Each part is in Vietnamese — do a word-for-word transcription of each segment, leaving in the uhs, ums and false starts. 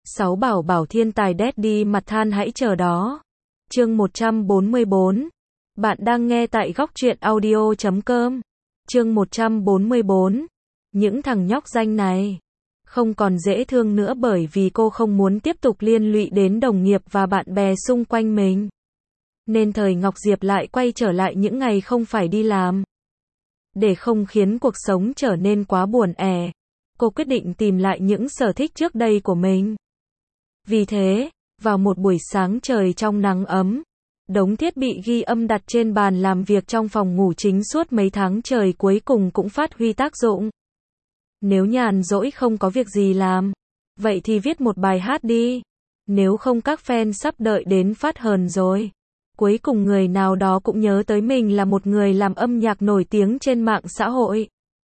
Sáu bảo bảo thiên tài daddy mặt than hãy chờ đó. Chương một trăm bốn mươi bốn. Bạn đang nghe tại góc truyện audio chấm com. Chương một trăm bốn mươi bốn. Những thằng nhóc danh này không còn dễ thương nữa bởi vì cô không muốn tiếp tục liên lụy đến đồng nghiệp và bạn bè xung quanh mình. Nên thời Ngọc Diệp lại quay trở lại những ngày không phải đi làm. Để không khiến cuộc sống trở nên quá buồn ẻ, cô quyết định tìm lại những sở thích trước đây của mình. Vì thế, vào một buổi sáng trời trong nắng ấm, đống thiết bị ghi âm đặt trên bàn làm việc trong phòng ngủ chính suốt mấy tháng trời cuối cùng cũng phát huy tác dụng. Nếu nhàn rỗi không có việc gì làm, vậy thì viết một bài hát đi. Nếu không các fan sắp đợi đến phát hờn rồi. Cuối cùng người nào đó cũng nhớ tới mình là một người làm âm nhạc nổi tiếng trên mạng xã hội.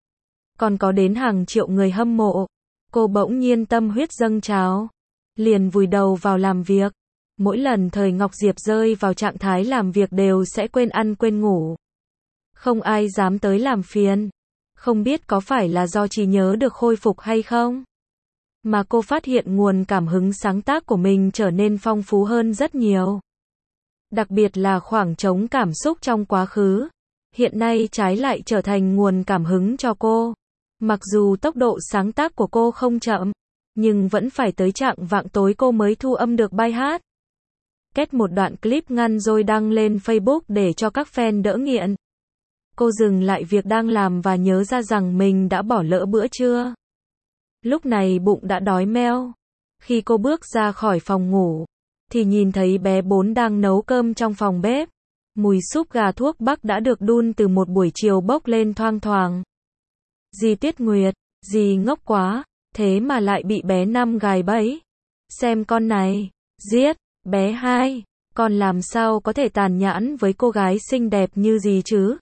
Còn có đến hàng triệu người hâm mộ. Cô bỗng nhiên tâm huyết dâng trào, liền vùi đầu vào làm việc. Mỗi lần thời Ngọc Diệp rơi vào trạng thái làm việc đều sẽ quên ăn quên ngủ. Không ai dám tới làm phiền. Không biết có phải là do trí nhớ được khôi phục hay không? Mà cô phát hiện nguồn cảm hứng sáng tác của mình trở nên phong phú hơn rất nhiều. Đặc biệt là khoảng trống cảm xúc trong quá khứ, hiện nay trái lại trở thành nguồn cảm hứng cho cô. Mặc dù tốc độ sáng tác của cô không chậm, nhưng vẫn phải tới chạng vạng tối cô mới thu âm được bài hát. Kết một đoạn clip ngắn rồi đăng lên Facebook để cho các fan đỡ nghiện. Cô dừng lại việc đang làm và nhớ ra rằng mình đã bỏ lỡ bữa trưa. Lúc này bụng đã đói meo. Khi cô bước ra khỏi phòng ngủ, thì nhìn thấy bé Bốn đang nấu cơm trong phòng bếp. Mùi súp gà thuốc bắc đã được đun từ một buổi chiều bốc lên thoang thoảng. Dì Tuyết Nguyệt, dì ngốc quá, thế mà lại bị bé Năm gài bẫy. Xem con này, giết, bé Hai, con làm sao có thể tàn nhẫn với cô gái xinh đẹp như dì chứ?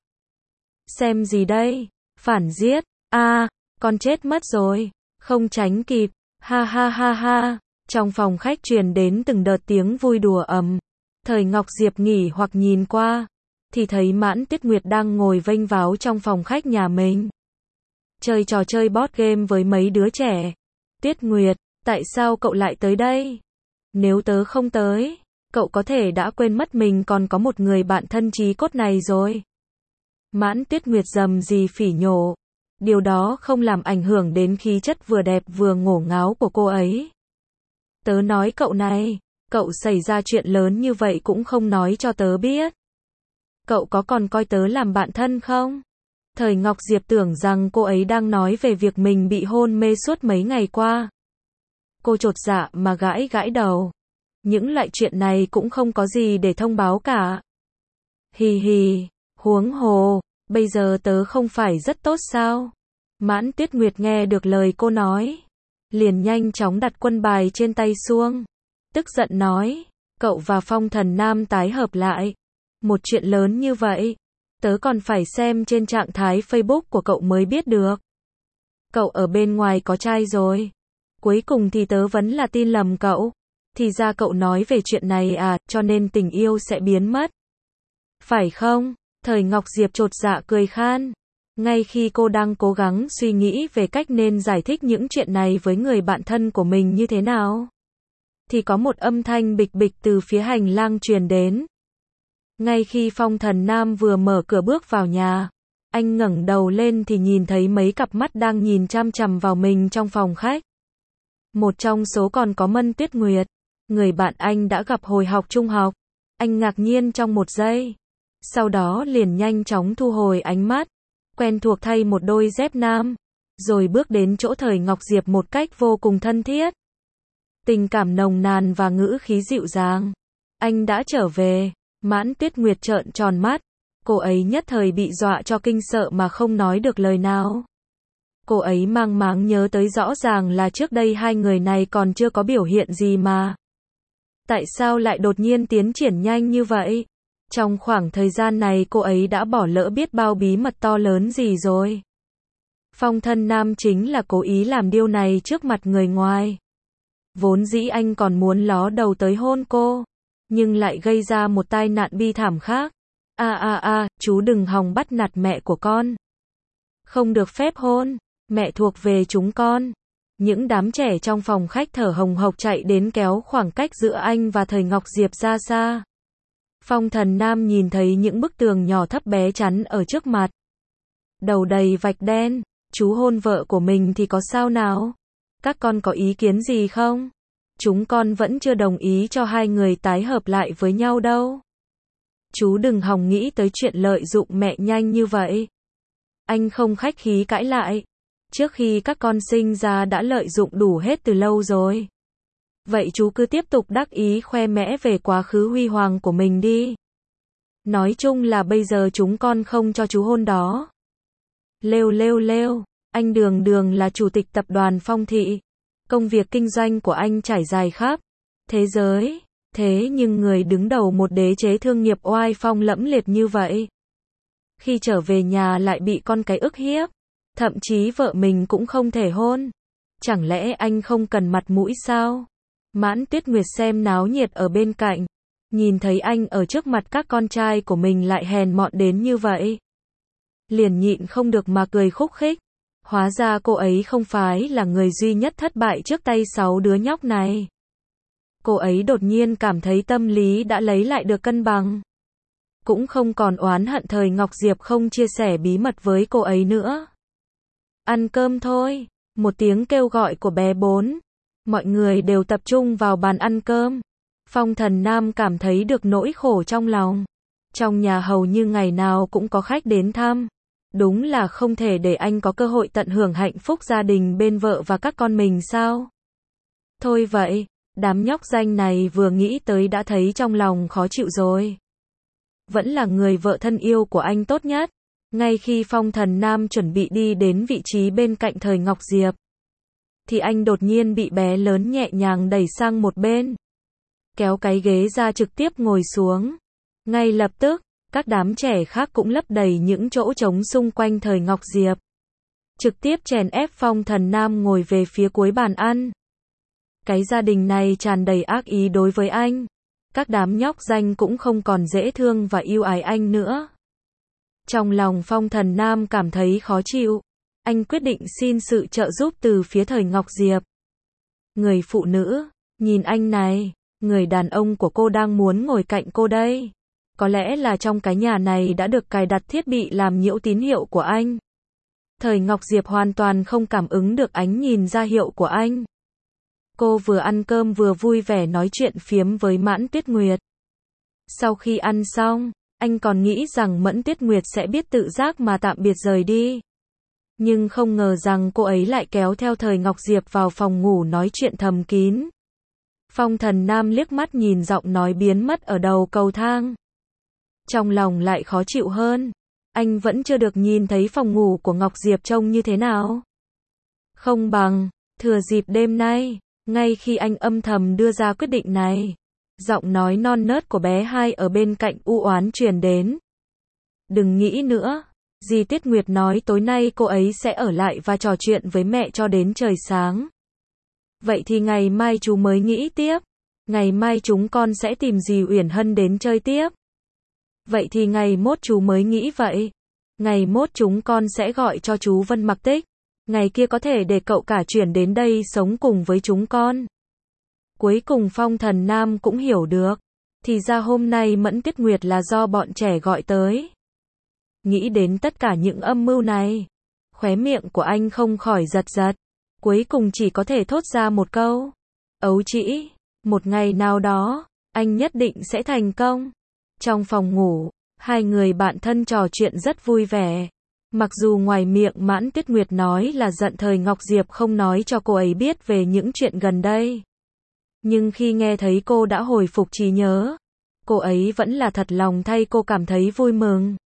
Xem gì đây? Phản giết, a, à, con chết mất rồi, không tránh kịp, ha ha ha ha. Trong phòng khách truyền đến từng đợt tiếng vui đùa ầm. Thời Ngọc Diệp nghỉ hoặc nhìn qua, thì thấy Mãn Tuyết Nguyệt đang ngồi vênh váo trong phòng khách nhà mình. Chơi trò chơi board game với mấy đứa trẻ. Tuyết Nguyệt, tại sao cậu lại tới đây? Nếu tớ không tới, cậu có thể đã quên mất mình còn có một người bạn thân chí cốt này rồi. Mãn Tuyết Nguyệt rầm rì phỉ nhổ. Điều đó không làm ảnh hưởng đến khí chất vừa đẹp vừa ngổ ngáo của cô ấy. Tớ nói cậu này, cậu xảy ra chuyện lớn như vậy cũng không nói cho tớ biết. Cậu có còn coi tớ làm bạn thân không? Thời Ngọc Diệp tưởng rằng cô ấy đang nói về việc mình bị hôn mê suốt mấy ngày qua. Cô chột dạ mà gãi gãi đầu. Những loại chuyện này cũng không có gì để thông báo cả. Hì hì, huống hồ, bây giờ tớ không phải rất tốt sao? Mãn Tuyết Nguyệt nghe được lời cô nói, liền nhanh chóng đặt quân bài trên tay xuống. Tức giận nói, cậu và Phong Thần Nam tái hợp lại. Một chuyện lớn như vậy, tớ còn phải xem trên trạng thái Facebook của cậu mới biết được. Cậu ở bên ngoài có trai rồi. Cuối cùng thì tớ vẫn là tin lầm cậu. Thì ra cậu nói về chuyện này à, cho nên tình yêu sẽ biến mất. Phải không? Thời Ngọc Diệp chột dạ cười khan. Ngay khi cô đang cố gắng suy nghĩ về cách nên giải thích những chuyện này với người bạn thân của mình như thế nào, thì có một âm thanh bịch bịch từ phía hành lang truyền đến. Ngay khi Phong Thần Nam vừa mở cửa bước vào nhà, anh ngẩng đầu lên thì nhìn thấy mấy cặp mắt đang nhìn chăm chằm vào mình trong phòng khách. Một trong số còn có Mân Tuyết Nguyệt, người bạn anh đã gặp hồi học trung học. Anh ngạc nhiên trong một giây, sau đó liền nhanh chóng thu hồi ánh mắt, quen thuộc thay một đôi dép nam, rồi bước đến chỗ thời Ngọc Diệp một cách vô cùng thân thiết. Tình cảm nồng nàn và ngữ khí dịu dàng. Anh đã trở về. Mãn Tuyết Nguyệt trợn tròn mắt. Cô ấy nhất thời bị dọa cho kinh sợ mà không nói được lời nào. Cô ấy mang máng nhớ tới rõ ràng là trước đây hai người này còn chưa có biểu hiện gì mà. Tại sao lại đột nhiên tiến triển nhanh như vậy? Trong khoảng thời gian này cô ấy đã bỏ lỡ biết bao bí mật to lớn gì rồi. Phong Thần Nam chính là cố ý làm điều này trước mặt người ngoài. Vốn dĩ anh còn muốn ló đầu tới hôn cô, nhưng lại gây ra một tai nạn bi thảm khác. A a a, chú đừng hòng bắt nạt mẹ của con. Không được phép hôn, mẹ thuộc về chúng con. Những đám trẻ trong phòng khách thở hồng hộc chạy đến kéo khoảng cách giữa anh và Thời Ngọc Diệp ra xa. Phong Thần Nam nhìn thấy những bức tường nhỏ thấp bé chắn ở trước mặt. Đầu đầy vạch đen, chú hôn vợ của mình thì có sao nào? Các con có ý kiến gì không? Chúng con vẫn chưa đồng ý cho hai người tái hợp lại với nhau đâu. Chú đừng hòng nghĩ tới chuyện lợi dụng mẹ nhanh như vậy. Anh không khách khí cãi lại. Trước khi các con sinh ra đã lợi dụng đủ hết từ lâu rồi. Vậy chú cứ tiếp tục đắc ý khoe mẽ về quá khứ huy hoàng của mình đi. Nói chung là bây giờ chúng con không cho chú hôn đó. Lêu lêu lêu, anh Đường Đường là chủ tịch tập đoàn Phong Thị. Công việc kinh doanh của anh trải dài khắp thế giới. Thế nhưng người đứng đầu một đế chế thương nghiệp oai phong lẫm liệt như vậy. Khi trở về nhà lại bị con cái ức hiếp. Thậm chí vợ mình cũng không thể hôn. Chẳng lẽ anh không cần mặt mũi sao? Mãn Tuyết Nguyệt xem náo nhiệt ở bên cạnh. Nhìn thấy anh ở trước mặt các con trai của mình lại hèn mọn đến như vậy. Liền nhịn không được mà cười khúc khích. Hóa ra cô ấy không phải là người duy nhất thất bại trước tay sáu đứa nhóc này. Cô ấy đột nhiên cảm thấy tâm lý đã lấy lại được cân bằng. Cũng không còn oán hận Thời Ngọc Diệp không chia sẻ bí mật với cô ấy nữa. Ăn cơm thôi. Một tiếng kêu gọi của bé Bốn. Mọi người đều tập trung vào bàn ăn cơm. Phong Thần Nam cảm thấy được nỗi khổ trong lòng. Trong nhà hầu như ngày nào cũng có khách đến thăm. Đúng là không thể để anh có cơ hội tận hưởng hạnh phúc gia đình bên vợ và các con mình sao? Thôi vậy, đám nhóc danh này vừa nghĩ tới đã thấy trong lòng khó chịu rồi. Vẫn là người vợ thân yêu của anh tốt nhất. Ngay khi Phong Thần Nam chuẩn bị đi đến vị trí bên cạnh Thời Ngọc Diệp, thì anh đột nhiên bị bé lớn nhẹ nhàng đẩy sang một bên. Kéo cái ghế ra trực tiếp ngồi xuống. Ngay lập tức, các đám trẻ khác cũng lấp đầy những chỗ trống xung quanh Thời Ngọc Diệp. Trực tiếp chèn ép Phong Thần Nam ngồi về phía cuối bàn ăn. Cái gia đình này tràn đầy ác ý đối với anh. Các đám nhóc danh cũng không còn dễ thương và yêu ái anh nữa. Trong lòng Phong Thần Nam cảm thấy khó chịu. Anh quyết định xin sự trợ giúp từ phía Thời Ngọc Diệp. Người phụ nữ, nhìn anh này, người đàn ông của cô đang muốn ngồi cạnh cô đây. Có lẽ là trong cái nhà này đã được cài đặt thiết bị làm nhiễu tín hiệu của anh. Thời Ngọc Diệp hoàn toàn không cảm ứng được ánh nhìn ra hiệu của anh. Cô vừa ăn cơm vừa vui vẻ nói chuyện phiếm với Mãn Tuyết Nguyệt. Sau khi ăn xong, anh còn nghĩ rằng Mẫn Tuyết Nguyệt sẽ biết tự giác mà tạm biệt rời đi. Nhưng không ngờ rằng cô ấy lại kéo theo Thời Ngọc Diệp vào phòng ngủ nói chuyện thầm kín. Phong Thần Nam liếc mắt nhìn giọng nói biến mất ở đầu cầu thang. Trong lòng lại khó chịu hơn. Anh vẫn chưa được nhìn thấy phòng ngủ của Ngọc Diệp trông như thế nào. Không bằng, thừa dịp đêm nay, ngay khi anh âm thầm đưa ra quyết định này, giọng nói non nớt của bé Hai ở bên cạnh u oán truyền đến. Đừng nghĩ nữa, dì Tuyết Nguyệt nói tối nay cô ấy sẽ ở lại và trò chuyện với mẹ cho đến trời sáng. Vậy thì ngày mai chú mới nghĩ tiếp. Ngày mai chúng con sẽ tìm dì Uyển Hân đến chơi tiếp. Vậy thì ngày mốt chú mới nghĩ vậy. Ngày mốt chúng con sẽ gọi cho chú Vân Mặc Tích. Ngày kia có thể để cậu cả chuyển đến đây sống cùng với chúng con. Cuối cùng Phong Thần Nam cũng hiểu được. Thì ra hôm nay Mẫn Tuyết Nguyệt là do bọn trẻ gọi tới. Nghĩ đến tất cả những âm mưu này, khóe miệng của anh không khỏi giật giật. Cuối cùng chỉ có thể thốt ra một câu. Ấu trĩ, một ngày nào đó, anh nhất định sẽ thành công. Trong phòng ngủ, hai người bạn thân trò chuyện rất vui vẻ. Mặc dù ngoài miệng Mãn Tuyết Nguyệt nói là giận Thời Ngọc Diệp không nói cho cô ấy biết về những chuyện gần đây. Nhưng khi nghe thấy cô đã hồi phục trí nhớ, cô ấy vẫn là thật lòng thay cô cảm thấy vui mừng.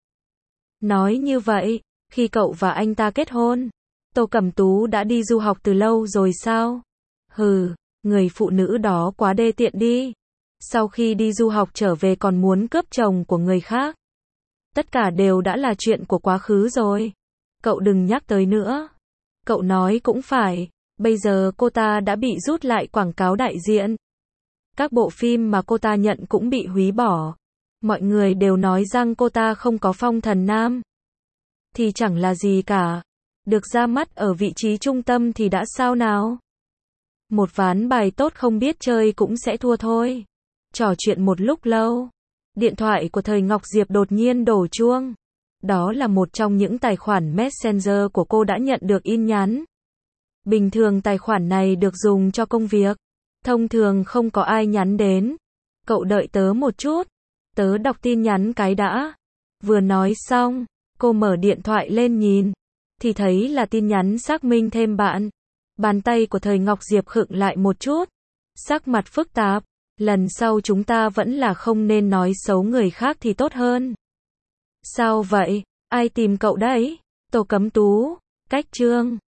Nói như vậy, khi cậu và anh ta kết hôn, Tô Cẩm Tú đã đi du học từ lâu rồi sao? Hừ, người phụ nữ đó quá đê tiện đi. Sau khi đi du học trở về còn muốn cướp chồng của người khác. Tất cả đều đã là chuyện của quá khứ rồi. Cậu đừng nhắc tới nữa. Cậu nói cũng phải, bây giờ cô ta đã bị rút lại quảng cáo đại diện. Các bộ phim mà cô ta nhận cũng bị hủy bỏ. Mọi người đều nói rằng cô ta không có Phong Thần Nam. Thì chẳng là gì cả. được ra mắt ở vị trí trung tâm thì đã sao nào? Một ván bài tốt không biết chơi cũng sẽ thua thôi. Trò chuyện một lúc lâu, điện thoại của Thời Ngọc Diệp đột nhiên đổ chuông. Đó là một trong những tài khoản Messenger của cô đã nhận được tin nhắn. Bình thường tài khoản này được dùng cho công việc. Thông thường không có ai nhắn đến. Cậu đợi tớ một chút. Tớ đọc tin nhắn cái đã. Vừa nói xong, cô mở điện thoại lên nhìn. Thì thấy là tin nhắn xác minh thêm bạn. Bàn tay của Thời Ngọc Diệp khựng lại một chút. Sắc mặt phức tạp. Lần sau chúng ta vẫn là không nên nói xấu người khác thì tốt hơn. Sao vậy? Ai tìm cậu đấy? Tô Cấm Tú. Cách chương